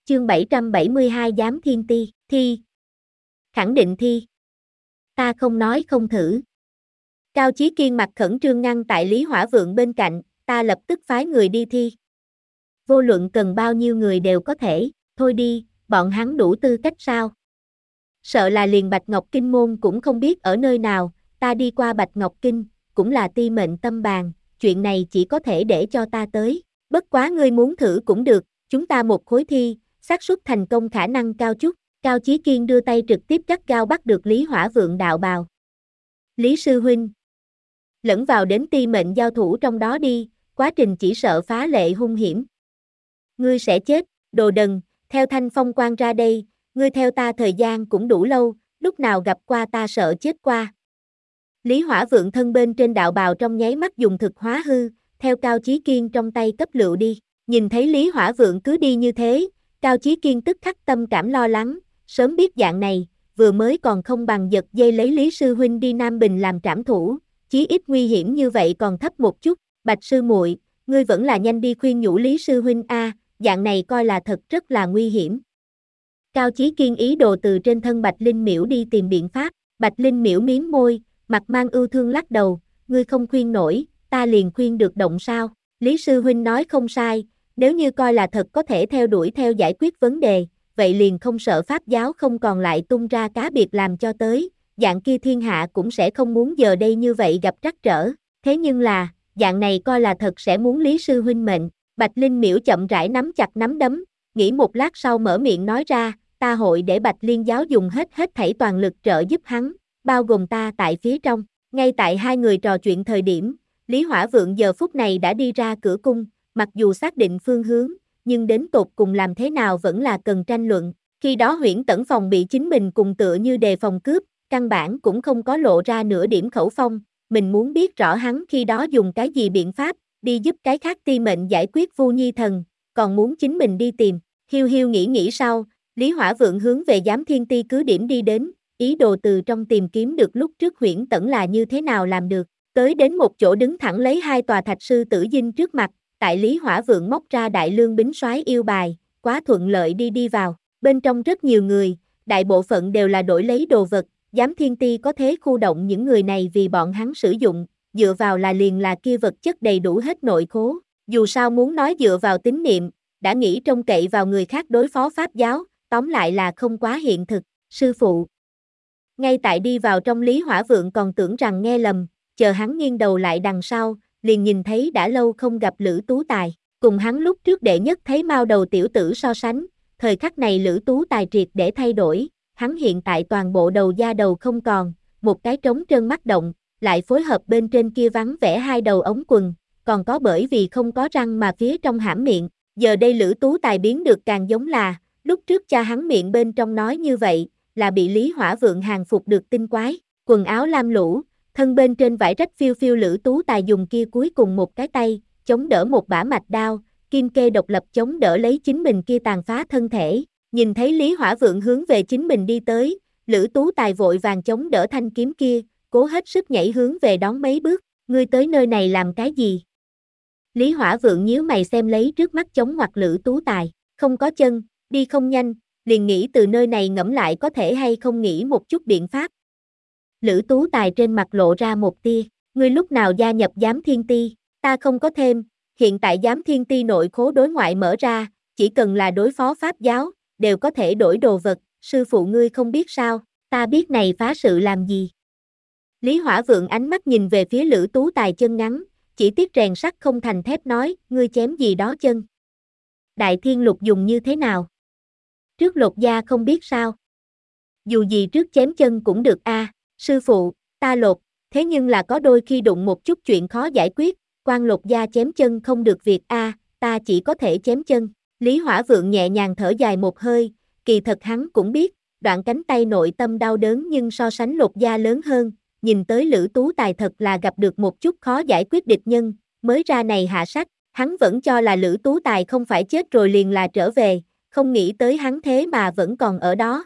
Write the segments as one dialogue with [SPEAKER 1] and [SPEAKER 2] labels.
[SPEAKER 1] Chương 772 Giám Thiên Ti, thi. Khẳng định thi. Ta không nói không thử. Cao Chí Kiên mặt khẩn trương ngăn tại Lý Hỏa Vượng bên cạnh, ta lập tức phái người đi thi. Vô luận cần bao nhiêu người đều có thể, thôi đi, bọn hắn đủ tư cách sao? Sợ là liền Bạch Ngọc Kinh môn cũng không biết ở nơi nào, ta đi qua Bạch Ngọc Kinh, cũng là ti mệnh tâm bàn, chuyện này chỉ có thể để cho ta tới, bất quá ngươi muốn thử cũng được, chúng ta một khối thi, xác suất thành công khả năng cao chút. Cao Chí Kiên đưa tay trực tiếp gắt gao bắt được Lý Hỏa Vượng đạo bào. Lý sư huynh, lẫn vào đến ti mệnh giao thủ trong đó đi, quá trình chỉ sợ phá lệ hung hiểm. Ngươi sẽ chết, đồ đần, theo Thanh Phong Quan ra đây, ngươi theo ta thời gian cũng đủ lâu, lúc nào gặp qua ta sợ chết qua. Lý Hỏa Vượng thân bên trên đạo bào trong nháy mắt dùng thực hóa hư, theo Cao Chí Kiên trong tay cấp lựu đi, nhìn thấy Lý Hỏa Vượng cứ đi như thế, Cao Chí Kiên tức khắc tâm cảm lo lắng, sớm biết dạng này, vừa mới còn không bằng giật dây lấy Lý sư huynh đi Nam Bình làm trảm thủ, chí ít nguy hiểm như vậy còn thấp một chút, Bạch sư muội, ngươi vẫn là nhanh đi khuyên nhủ Lý sư huynh a, dạng này coi là thật rất là nguy hiểm. Cao Chí Kiên ý đồ từ trên thân Bạch Linh Miễu đi tìm biện pháp, Bạch Linh Miễu miếm môi, mặt mang ưu thương lắc đầu, ngươi không khuyên nổi, ta liền khuyên được động sao, Lý sư huynh nói không sai, nếu như coi là thật có thể theo đuổi theo giải quyết vấn đề, vậy liền không sợ Pháp giáo không còn lại tung ra cá biệt làm cho tới, dạng kia thiên hạ cũng sẽ không muốn giờ đây như vậy gặp trắc trở, thế nhưng là, dạng này coi là thật sẽ muốn Lý sư huynh mệnh, Bạch Linh Miễu chậm rãi nắm chặt nắm đấm, nghĩ một lát sau mở miệng nói ra, ta hội để Bạch Liên giáo dùng hết thảy toàn lực trợ giúp hắn, bao gồm ta tại phía trong, ngay tại hai người trò chuyện thời điểm, Lý Hỏa Vượng giờ phút này đã đi ra cửa cung, mặc dù xác định phương hướng, nhưng đến tột cùng làm thế nào vẫn là cần tranh luận, khi đó Huyễn Tẩn Phòng bị chính mình cùng tựa như đề phòng cướp, căn bản cũng không có lộ ra nửa điểm khẩu phong, mình muốn biết rõ hắn khi đó dùng cái gì biện pháp, đi giúp cái khác ti mệnh giải quyết Vu Nhi Thần, còn muốn chính mình đi tìm, hiu hiu nghĩ sau, Lý Hỏa Vượng hướng về Giám Thiên Ti cứ điểm đi đến, ý đồ từ trong tìm kiếm được lúc trước Huyễn Tẩn là như thế nào làm được, tới đến một chỗ đứng thẳng lấy hai tòa thạch sư tử dinh trước mặt, tại Lý Hỏa Vượng móc ra đại lương bính soái yêu bài, quá thuận lợi đi vào, bên trong rất nhiều người, đại bộ phận đều là đổi lấy đồ vật, Giám Thiên Ti có thế khu động những người này vì bọn hắn sử dụng, dựa vào là liền là kia vật chất đầy đủ hết nội khố, dù sao muốn nói dựa vào tín niệm, đã nghĩ trông cậy vào người khác đối phó Pháp giáo, tóm lại là không quá hiện thực, sư phụ. Ngay tại đi vào trong Lý Hỏa Vượng còn tưởng rằng nghe lầm, chờ hắn nghiêng đầu lại đằng sau, liền nhìn thấy đã lâu không gặp Lữ Tú Tài, cùng hắn lúc trước đệ nhất thấy mao đầu tiểu tử so sánh, thời khắc này Lữ Tú Tài triệt để thay đổi, hắn hiện tại toàn bộ đầu da đầu không còn, một cái trống trơn mắt động, lại phối hợp bên trên kia vắng vẻ hai đầu ống quần, còn có bởi vì không có răng mà phía trong hãm miệng, giờ đây Lữ Tú Tài biến được càng giống là, lúc trước cha hắn miệng bên trong nói như vậy, là bị Lý Hỏa Vượng hàng phục được tinh quái, quần áo lam lũ, thân bên trên vải rách phiêu phiêu Lữ Tú Tài dùng kia cuối cùng một cái tay, chống đỡ một bả mạch đao, kim kê độc lập chống đỡ lấy chính mình kia tàn phá thân thể, nhìn thấy Lý Hỏa Vượng hướng về chính mình đi tới, Lữ Tú Tài vội vàng chống đỡ thanh kiếm kia, cố hết sức nhảy hướng về đón mấy bước, ngươi tới nơi này làm cái gì? Lý Hỏa Vượng nhíu mày xem lấy trước mắt chống ngoặt Lữ Tú Tài, không có chân, đi không nhanh, liền nghĩ từ nơi này ngẫm lại có thể hay không nghĩ một chút biện pháp. Lữ Tú Tài trên mặt lộ ra một tia, ngươi lúc nào gia nhập Giám Thiên Ti, ta không có thêm, hiện tại Giám Thiên Ti nội khố đối ngoại mở ra, chỉ cần là đối phó Pháp giáo, đều có thể đổi đồ vật, sư phụ ngươi không biết sao, ta biết này phá sự làm gì. Lý Hỏa Vượng ánh mắt nhìn về phía Lữ Tú Tài chân ngắn, chỉ tiếc rèn sắt không thành thép nói, ngươi chém gì đó chân. Đại Thiên Lục dùng như thế nào? Trước lột da không biết sao. Dù gì trước chém chân cũng được a, sư phụ, ta lột, thế nhưng là có đôi khi đụng một chút chuyện khó giải quyết, quan lột da chém chân không được việc a, ta chỉ có thể chém chân. Lý Hỏa Vượng nhẹ nhàng thở dài một hơi, kỳ thật hắn cũng biết, đoạn cánh tay nội tâm đau đớn nhưng so sánh lột da lớn hơn, nhìn tới Lữ Tú Tài thật là gặp được một chút khó giải quyết địch nhân, mới ra này hạ sách, hắn vẫn cho là Lữ Tú Tài không phải chết rồi liền là trở về, không nghĩ tới hắn thế mà vẫn còn ở đó.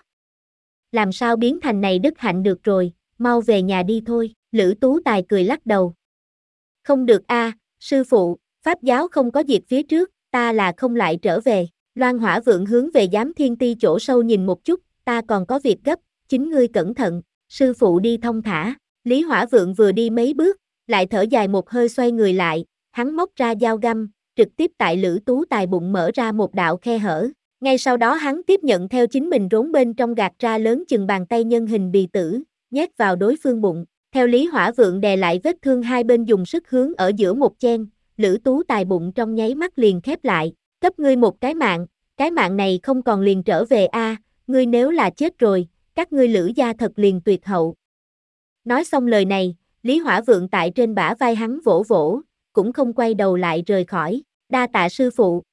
[SPEAKER 1] Làm sao biến thành này đức hạnh được rồi, mau về nhà đi thôi, Lữ Tú Tài cười lắc đầu. Không được a, sư phụ, Pháp giáo không có diệt phía trước, ta là không lại trở về, Loan Hỏa Vượng hướng về Giám Thiên Ti chỗ sâu nhìn một chút, ta còn có việc gấp, chính ngươi cẩn thận, sư phụ đi thong thả. Lý Hỏa Vượng vừa đi mấy bước, lại thở dài một hơi xoay người lại, hắn móc ra dao găm, trực tiếp tại Lữ Tú Tài bụng mở ra một đạo khe hở. Ngay sau đó hắn tiếp nhận theo chính mình rốn bên trong gạt ra lớn chừng bàn tay nhân hình bì tử, nhét vào đối phương bụng. Theo Lý Hỏa Vượng đè lại vết thương hai bên dùng sức hướng ở giữa một chen, Lữ Tú Tài bụng trong nháy mắt liền khép lại, cấp ngươi một cái mạng này không còn liền trở về a, ngươi nếu là chết rồi, các ngươi Lữ gia thật liền tuyệt hậu. Nói xong lời này, Lý Hỏa Vượng tại trên bả vai hắn vỗ vỗ, cũng không quay đầu lại rời khỏi, đa tạ sư phụ.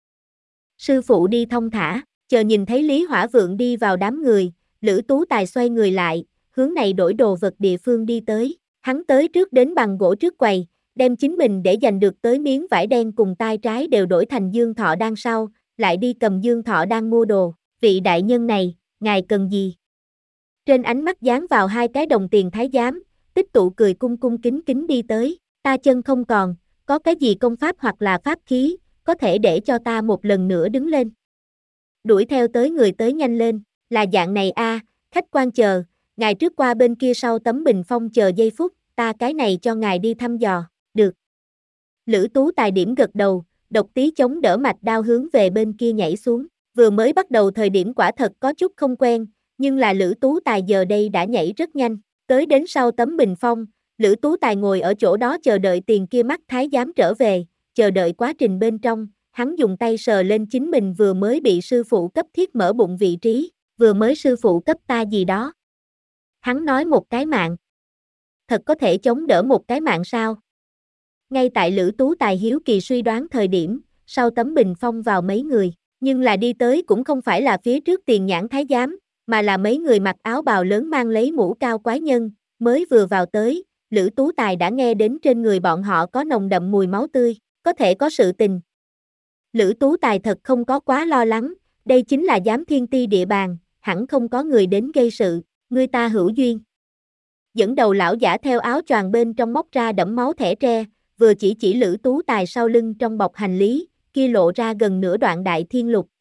[SPEAKER 1] Sư phụ đi thong thả, chờ nhìn thấy Lý Hỏa Vượng đi vào đám người, Lữ Tú Tài xoay người lại, hướng này đổi đồ vật địa phương đi tới, hắn tới trước đến bằng gỗ trước quầy, đem chính mình để giành được tới miếng vải đen cùng tay trái đều đổi thành dương thọ đan sau, lại đi cầm dương thọ đan mua đồ, vị đại nhân này, ngài cần gì? Trên ánh mắt dán vào hai cái đồng tiền thái giám, Tích Tụ cười cung cung kính kính đi tới, ta chân không còn, có cái gì công pháp hoặc là pháp khí, có thể để cho ta một lần nữa đứng lên. Đuổi theo tới người tới nhanh lên, là dạng này a, khách quan chờ, ngài trước qua bên kia sau tấm bình phong chờ giây phút, ta cái này cho ngài đi thăm dò, được. Lữ Tú Tài điểm gật đầu, độc tí chống đỡ mạch đao hướng về bên kia nhảy xuống, vừa mới bắt đầu thời điểm quả thật có chút không quen, nhưng là Lữ Tú Tài giờ đây đã nhảy rất nhanh, tới đến sau tấm bình phong, Lữ Tú Tài ngồi ở chỗ đó chờ đợi tiền kia mắt thái giám trở về, chờ đợi quá trình bên trong, hắn dùng tay sờ lên chính mình vừa mới bị sư phụ cấp thiết mở bụng vị trí, vừa mới sư phụ cấp ta gì đó. Hắn nói một cái mạng. Thật có thể chống đỡ một cái mạng sao? Ngay tại Lữ Tú Tài hiếu kỳ suy đoán thời điểm, sau tấm bình phong vào mấy người, nhưng là đi tới cũng không phải là phía trước Tiền Nhãn thái giám, mà là mấy người mặc áo bào lớn mang lấy mũ cao quái nhân, mới vừa vào tới, Lữ Tú Tài đã nghe đến trên người bọn họ có nồng đậm mùi máu tươi, có thể có sự tình. Lữ Tú Tài thật không có quá lo lắng, đây chính là Giám Thiên Ti địa bàn, hẳn không có người đến gây sự, người ta hữu duyên. Dẫn đầu lão giả theo áo choàng bên trong móc ra đẫm máu thẻ tre, vừa chỉ Lữ Tú Tài sau lưng trong bọc hành lý, kia lộ ra gần nửa đoạn đại thiên lục,